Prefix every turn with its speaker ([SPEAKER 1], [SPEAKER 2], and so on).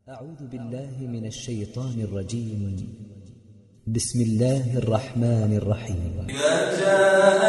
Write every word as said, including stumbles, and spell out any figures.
[SPEAKER 1] أعوذ بالله من الشيطان الرجيم. بسم الله الرحمن الرحيم.
[SPEAKER 2] إذا جاء